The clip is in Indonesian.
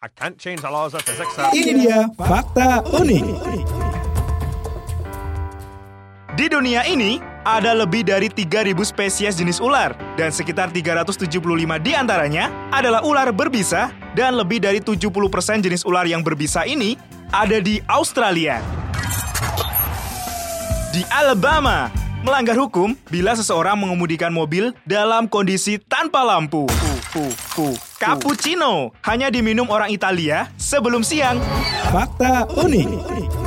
I can't change the laws of physics. Ini dia fakta unik. Di dunia ini, ada lebih dari 3.000 spesies jenis ular, dan sekitar 375 di antaranya adalah ular berbisa, dan lebih dari 70% jenis ular yang berbisa ini ada di Australia. Di Alabama, melanggar hukum bila seseorang mengemudikan mobil dalam kondisi tanpa lampu. Cappuccino hanya diminum orang Italia sebelum siang. Fakta unik.